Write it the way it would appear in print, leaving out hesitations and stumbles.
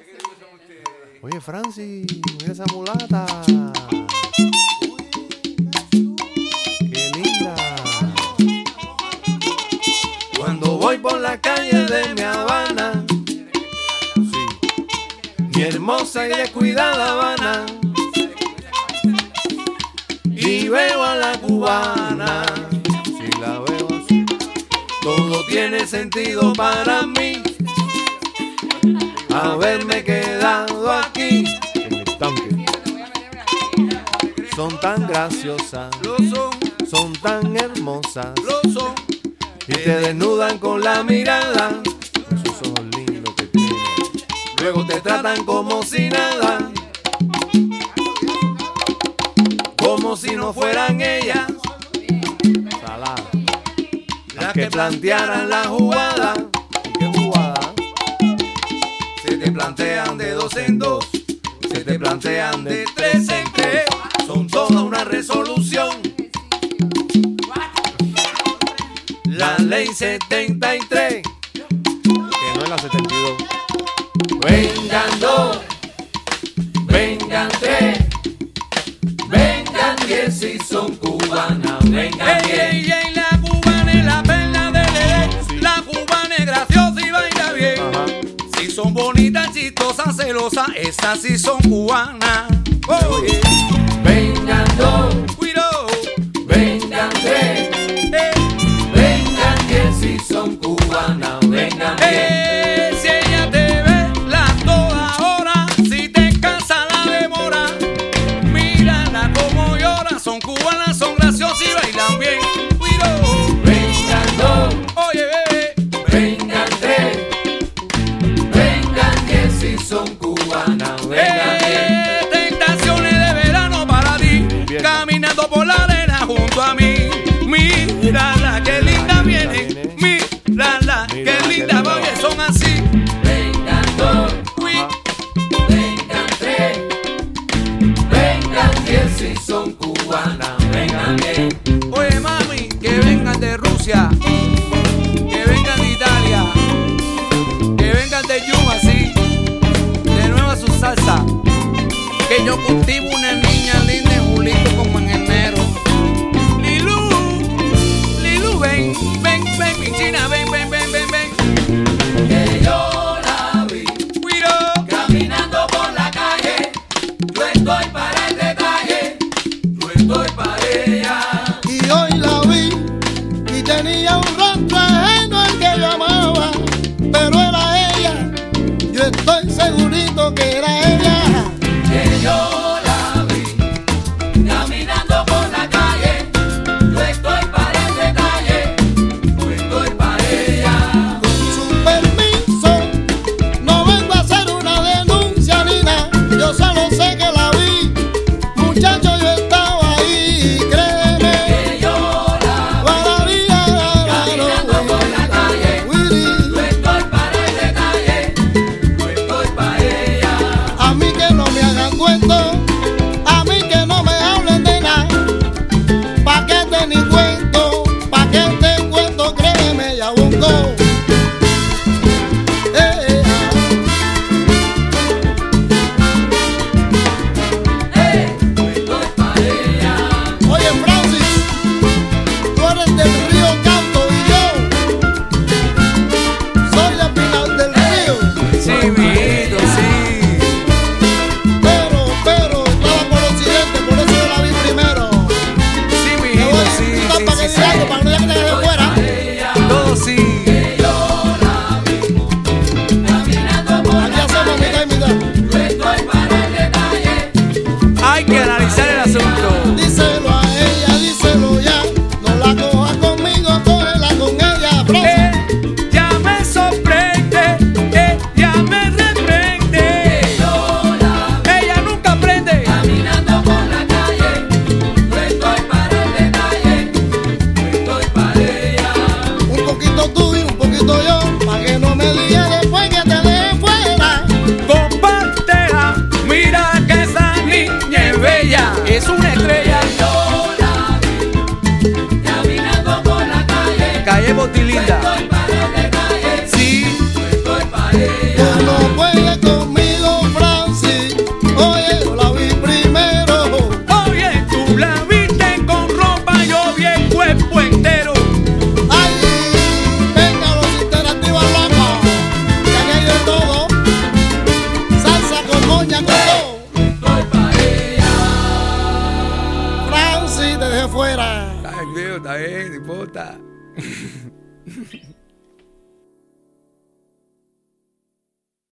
Oye, Francis, mira esa mulata. Qué linda. Cuando voy por la calle de mi Habana, sí, mi hermosa y descuidada Habana, y veo a la cubana, si la veo así, todo tiene sentido para mí. Haberme quedado aquí en el tanque. Son tan graciosas, son tan hermosas, y te desnudan con la mirada, esos ojos lindos que tienen. Luego te tratan como si nada, como si no fueran ellas, saladas, las que plantearan la jugada. ¿Y qué jugada? Se te plantean de 2 en 2, se te plantean de 3 en 3, son toda una resolución. La ley 73, que no es la 72. Vengan 2, vengan 3, vengan 10 si son cubanas, vengan 10. La cubana es la perla de ley, sí. La cubana es graciosa y baila bien. Ajá. Si son bonitas, chistosas, celosas, esas sí son cubanas. Oye, Vengan 2, cuidado, vengan 3, vengan 10 si son cubanas, vengan 10. si ella te ve la toda hora, si te cansa la demora, mírala como llora, son cubanas, son graciosas y bailan bien. Cuidado, Vengan 2, oye, bebé, vengan 3, vengan 10 si son cubanas, vengan 10. tentaciones de verano para ti, caminando por la arena junto a mí. Mírala, qué linda viene, mírala, qué linda, oye, son así. Vengan 2, Uy, vengan 3, vengan 10 si son cubanas, vengan 10. oye, mami, que vengan de Rusia, que vengan de Italia, que vengan de Yuma, así, de nueva su salsa, que yo cultivo una niña linda en julito como en enero. Lilu, ven, mi china, ven. Que yo la vi Cuido, caminando por la calle, yo estoy para el detalle, yo estoy para ella. Y hoy la vi y tenía un rostro ajeno al que yo amaba, pero era ella, yo estoy segurito que era ella. Que yo la vi caminando por la calle, yo estoy para el detalle, yo estoy para ella. Con su permiso, no vengo a hacer una denuncia ni nada, yo solo sé que la vi, muchacho, yo estaba ahí, créeme. Que yo la vi caminando por la calle, yo estoy para el detalle, yo estoy para ella. A mí que no me hagan cuento. otra. Está bien, no importa.